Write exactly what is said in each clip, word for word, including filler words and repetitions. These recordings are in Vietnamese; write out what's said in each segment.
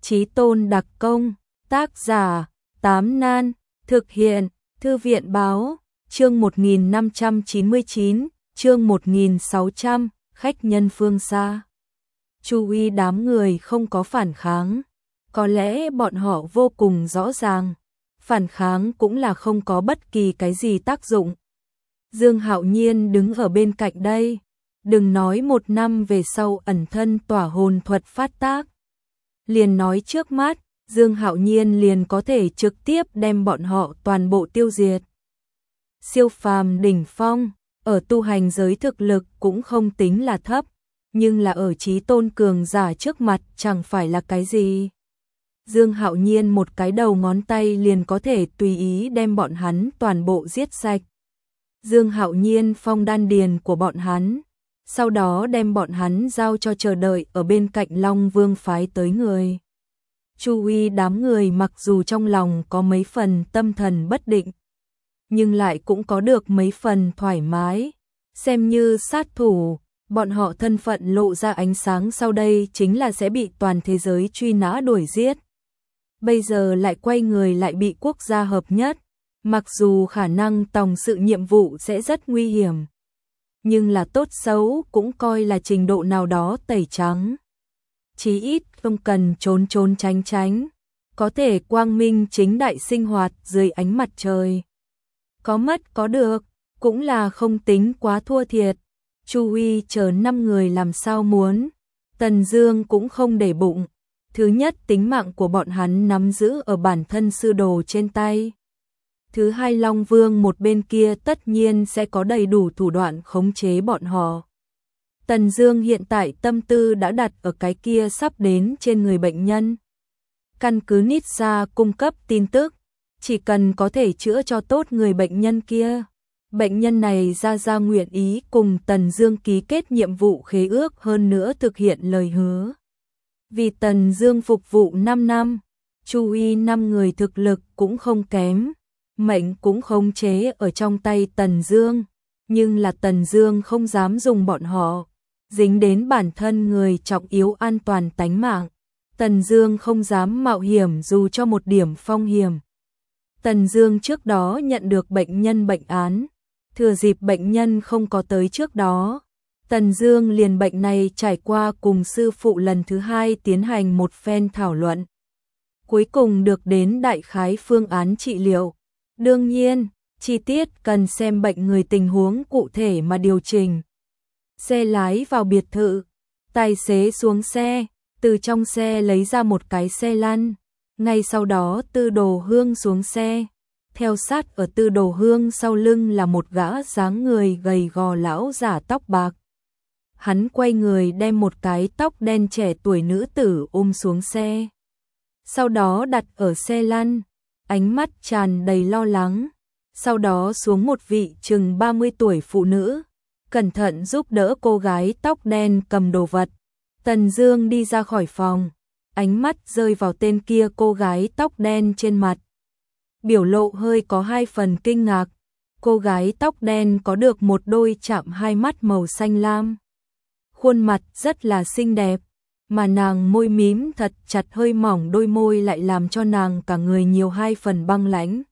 Chí Tôn đặc công, tác giả, Tám Nan, thực hiện, Thư viện báo, chương một nghìn năm trăm chín mươi chín, chương một nghìn sáu trăm, khách nhân phương xa. Chu uy đám người không có phản kháng, có lẽ bọn họ vô cùng rõ ràng, phản kháng cũng là không có bất kỳ cái gì tác dụng. Dương Hạo Nhiên đứng ở bên cạnh đây, đừng nói một năm về sau ẩn thân tỏa hồn thuật phát tác. Liền nói trước mắt, Dương Hạo Nhiên liền có thể trực tiếp đem bọn họ toàn bộ tiêu diệt. Siêu phàm đỉnh phong, ở tu hành giới thực lực cũng không tính là thấp, nhưng là ở Chí Tôn cường giả trước mặt chẳng phải là cái gì. Dương Hạo Nhiên một cái đầu ngón tay liền có thể tùy ý đem bọn hắn toàn bộ giết sạch. Dương Hạo Nhiên phong đan điền của bọn hắn, sau đó đem bọn hắn giao cho chờ đợi ở bên cạnh Long Vương phái tới người. Chu uy đám người mặc dù trong lòng có mấy phần tâm thần bất định, nhưng lại cũng có được mấy phần thoải mái, xem như sát thủ, bọn họ thân phận lộ ra ánh sáng sau đây chính là sẽ bị toàn thế giới truy nã đuổi giết. Bây giờ lại quay người lại bị quốc gia hợp nhất, mặc dù khả năng tòng sự nhiệm vụ sẽ rất nguy hiểm, nhưng là tốt xấu cũng coi là trình độ nào đó tẩy trắng. Chí ít không cần trốn trốn tránh tránh, có thể quang minh chính đại sinh hoạt dưới ánh mặt trời. Có mất có được, cũng là không tính quá thua thiệt. Chu uy chờ năm người làm sao muốn, Tần Dương cũng không để bụng. Thứ nhất, tính mạng của bọn hắn nắm giữ ở bản thân sư đồ trên tay. Thứ hai, Long Vương một bên kia tất nhiên sẽ có đầy đủ thủ đoạn khống chế bọn họ. Tần Dương hiện tại tâm tư đã đặt ở cái kia sắp đến trên người bệnh nhân. Căn cứ Nít ra cung cấp tin tức, chỉ cần có thể chữa cho tốt người bệnh nhân kia, bệnh nhân này ra ra nguyện ý cùng Tần Dương ký kết nhiệm vụ khế ước, hơn nữa thực hiện lời hứa. Vì Tần Dương phục vụ năm năm, Chu uy năm người thực lực cũng không kém, mệnh cũng khống chế ở trong tay Tần Dương, nhưng là Tần Dương không dám dùng bọn họ, dính đến bản thân người trọng yếu an toàn tánh mạng. Tần Dương không dám mạo hiểm dù cho một điểm phong hiểm. Tần Dương trước đó nhận được bệnh nhân bệnh án, thừa dịp bệnh nhân không có tới trước đó, Tần Dương liền bệnh này trải qua cùng sư phụ lần thứ hai tiến hành một phen thảo luận. Cuối cùng được đến đại khái phương án trị liệu. Đương nhiên, chi tiết cần xem bệnh người tình huống cụ thể mà điều chỉnh. Xe lái vào biệt thự, tài xế xuống xe, từ trong xe lấy ra một cái xe lăn. Ngay sau đó Tư Đồ Hương xuống xe, theo sát ở Tư Đồ Hương sau lưng là một gã dáng người gầy gò lão giả tóc bạc. Hắn quay người đem một cái tóc đen trẻ tuổi nữ tử ôm xuống xe, sau đó đặt ở xe lăn, ánh mắt tràn đầy lo lắng. Sau đó xuống một vị chừng ba mươi tuổi phụ nữ, cẩn thận giúp đỡ cô gái tóc đen cầm đồ vật. Tần Dương đi ra khỏi phòng, ánh mắt rơi vào tên kia cô gái tóc đen trên mặt. Biểu lộ hơi có hai phần kinh ngạc. Cô gái tóc đen có được một đôi chạm hai mắt màu xanh lam. Khuôn mặt rất là xinh đẹp, mà nàng môi mím thật chặt hơi mỏng, đôi môi lại làm cho nàng cả người nhiều hai phần băng lãnh.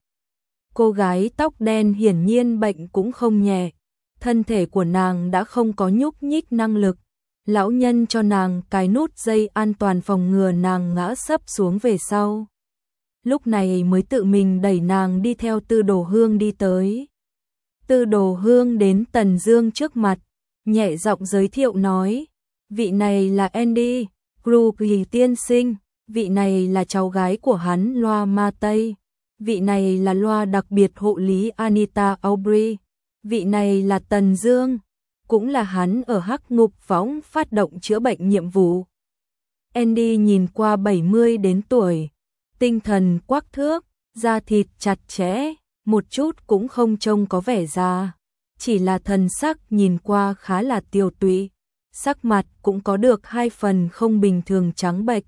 Cô gái tóc đen hiển nhiên bệnh cũng không nhẹ, thân thể của nàng đã không có nhúc nhích năng lực. Lão nhân cho nàng cái nút dây an toàn phòng ngừa nàng ngã sấp xuống về sau. Lúc này mới tự mình đẩy nàng đi theo Tư Đồ Hương đi tới. Tư Đồ Hương đến Tần Dương trước mặt, nhẹ giọng giới thiệu nói, vị này là Andy, Kruger tiên sinh, vị này là cháu gái của hắn Loa Ma Tây, vị này là Loa đặc biệt hộ lý Anita Aubrey, vị này là Tần Dương, cũng là hắn ở Hắc Ngục Võng phát động chữa bệnh nhiệm vụ. Andy nhìn qua bảy mươi đến tuổi, tinh thần quắc thước, da thịt chặt chẽ, một chút cũng không trông có vẻ già, chỉ là thần sắc nhìn qua khá là tiều tụy, sắc mặt cũng có được hai phần không bình thường trắng bệch.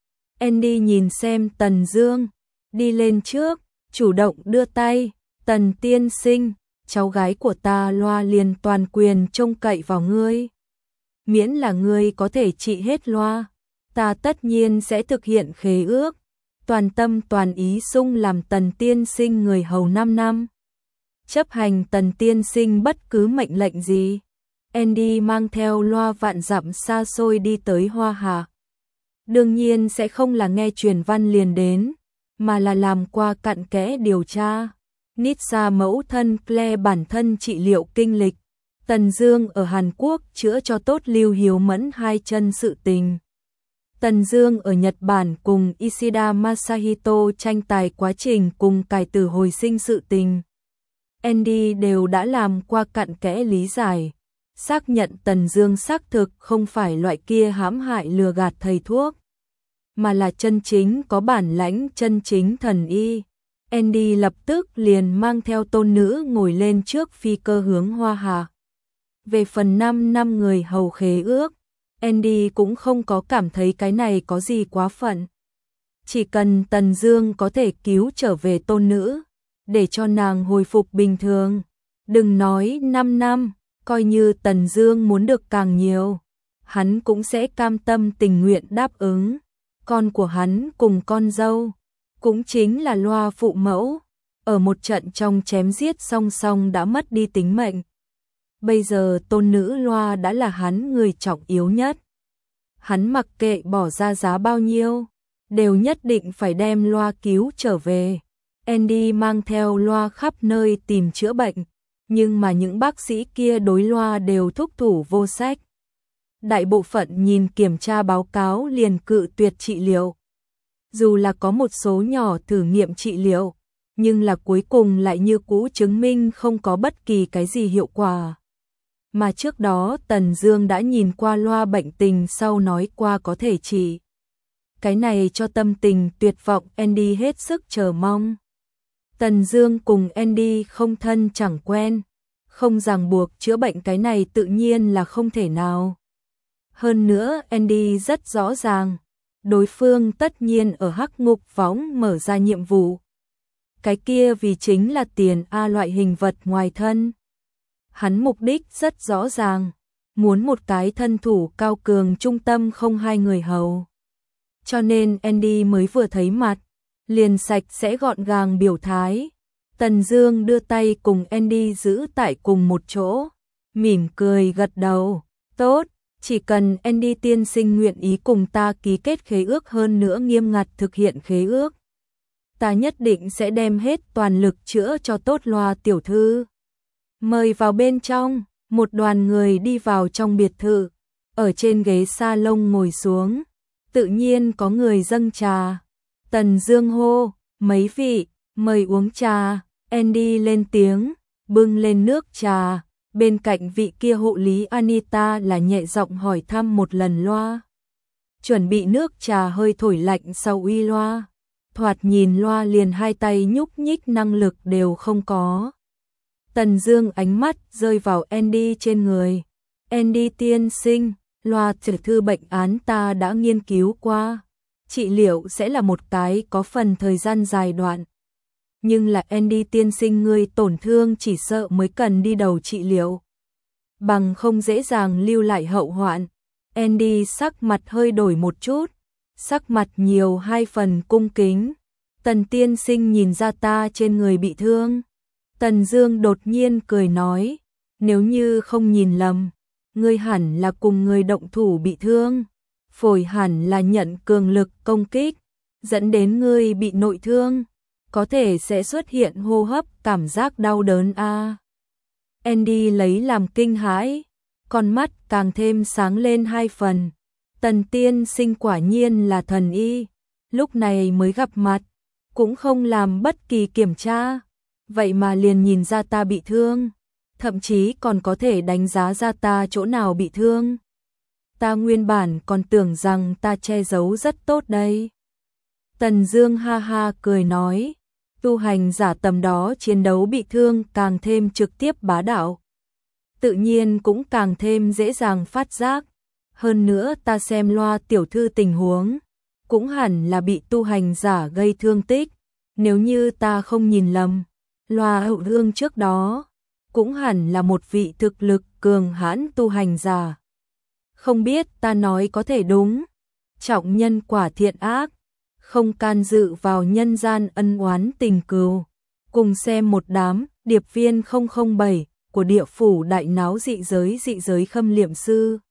Andy nhìn xem Tần Dương, đi lên trước, chủ động đưa tay, Tần tiên sinh, cháu gái của ta Loa liền toàn quyền trông cậy vào ngươi. Miễn là ngươi có thể trị hết Loa, Ta tất nhiên sẽ thực hiện khế ước, toàn tâm toàn ý sung làm Tần tiên sinh người hầu năm năm. Chấp hành Tần tiên sinh bất cứ mệnh lệnh gì. Andy mang theo loa vạn dặm xa xôi đi tới Hoa Hà. Đương nhiên sẽ không là nghe truyền văn liền đến, mà là làm qua cặn kẽ điều tra. Nitsa mẫu thân Claire bản thân trị liệu kinh lịch. Tần Dương ở Hàn Quốc chữa cho tốt Lưu Hiếu Mẫn hai chân sự tình. Tần Dương ở Nhật Bản cùng Ishida Masahito tranh tài quá trình cùng cải tử hồi sinh sự tình. Andy đều đã làm qua cặn kẽ lý giải, xác nhận Tần Dương xác thực không phải loại kia hãm hại lừa gạt thầy thuốc, mà là chân chính có bản lãnh chân chính thần y. Andy lập tức liền mang theo tôn nữ ngồi lên trước phi cơ hướng Hoa Hà. Về phần năm năm người hầu khế ước, Andy cũng không có cảm thấy cái này có gì quá phận. Chỉ cần Tần Dương có thể cứu trở về tôn nữ, để cho nàng hồi phục bình thường. Đừng nói năm năm, coi như Tần Dương muốn được càng nhiều, hắn cũng sẽ cam tâm tình nguyện đáp ứng. Con của hắn cùng con dâu, cũng chính là Loa phụ mẫu, ở một trận trong chém giết song song đã mất đi tính mệnh. Bây giờ tôn nữ Loa đã là hắn người trọng yếu nhất. Hắn mặc kệ bỏ ra giá bao nhiêu, đều nhất định phải đem Loa cứu trở về. Andy mang theo Loa khắp nơi tìm chữa bệnh, nhưng mà những bác sĩ kia đối Loa đều thúc thủ vô sách. Đại bộ phận nhìn kiểm tra báo cáo liền cự tuyệt trị liệu. Dù là có một số nhỏ thử nghiệm trị liệu, nhưng là cuối cùng lại như cũ chứng minh không có bất kỳ cái gì hiệu quả. Mà trước đó Tần Dương đã nhìn qua Loa bệnh tình sau nói qua có thể trị. Cái này cho tâm tình tuyệt vọng Andy hết sức chờ mong. Tần Dương cùng Andy không thân chẳng quen, không ràng buộc chữa bệnh cái này tự nhiên là không thể nào. Hơn nữa Andy rất rõ ràng, đối phương tất nhiên ở hắc ngục võng mở ra nhiệm vụ. Cái kia vì chính là tiền A loại hình vật ngoài thân. Hắn mục đích rất rõ ràng, muốn một cái thân thủ cao cường trung tâm không hai người hầu. Cho nên Andy mới vừa thấy mặt, liền sạch sẽ gọn gàng biểu thái. Tần Dương đưa tay cùng Andy giữ tại cùng một chỗ, mỉm cười gật đầu, tốt, chỉ cần Andy tiên sinh nguyện ý cùng ta ký kết khế ước hơn nữa nghiêm ngặt thực hiện khế ước. Ta nhất định sẽ đem hết toàn lực chữa cho tốt Loa tiểu thư. Mời vào bên trong, một đoàn người đi vào trong biệt thự, ở trên ghế salon ngồi xuống, tự nhiên có người dâng trà. Tần Dương hô, mấy vị, mời uống trà. Andy lên tiếng, bưng lên nước trà, bên cạnh vị kia hộ lý Anita là nhẹ giọng hỏi thăm một lần Loa. Chuẩn bị nước trà hơi thổi lạnh sau uy Loa. Thoạt nhìn Loa liền hai tay nhúc nhích năng lực đều không có. Tần Dương ánh mắt rơi vào Andy trên người. Andy tiên sinh, Loa tiểu thư bệnh án ta đã nghiên cứu qua. Trị liệu sẽ là một cái có phần thời gian dài đoạn. Nhưng là Andy tiên sinh ngươi tổn thương chỉ sợ mới cần đi đầu trị liệu. Bằng không dễ dàng lưu lại hậu hoạn. Andy sắc mặt hơi đổi một chút. Sắc mặt nhiều hai phần cung kính. Tần tiên sinh nhìn ra ta trên người bị thương. Tần Dương đột nhiên cười nói, nếu như không nhìn lầm, ngươi hẳn là cùng người động thủ bị thương, phổi hẳn là nhận cường lực công kích, dẫn đến ngươi bị nội thương, có thể sẽ xuất hiện hô hấp cảm giác đau đớn a. À. Andy lấy làm kinh hãi, con mắt càng thêm sáng lên hai phần. Tần tiên sinh quả nhiên là thần y, lúc này mới gặp mặt, cũng không làm bất kỳ kiểm tra. Vậy mà liền nhìn ra ta bị thương, thậm chí còn có thể đánh giá ra ta chỗ nào bị thương. Ta nguyên bản còn tưởng rằng ta che giấu rất tốt đây. Tần Dương ha ha cười nói, tu hành giả tầm đó chiến đấu bị thương càng thêm trực tiếp bá đạo. Tự nhiên cũng càng thêm dễ dàng phát giác. Hơn nữa ta xem Loa tiểu thư tình huống, cũng hẳn là bị tu hành giả gây thương tích. Nếu như ta không nhìn lầm, Loa hậu hương trước đó, cũng hẳn là một vị thực lực cường hãn tu hành giả. Không biết ta nói có thể đúng. trọng nhân quả thiện ác, không can dự vào nhân gian ân oán tình cừu. Cùng xem một đám điệp viên không không bảy của địa phủ đại náo dị giới dị giới Khâm Liệm Sư.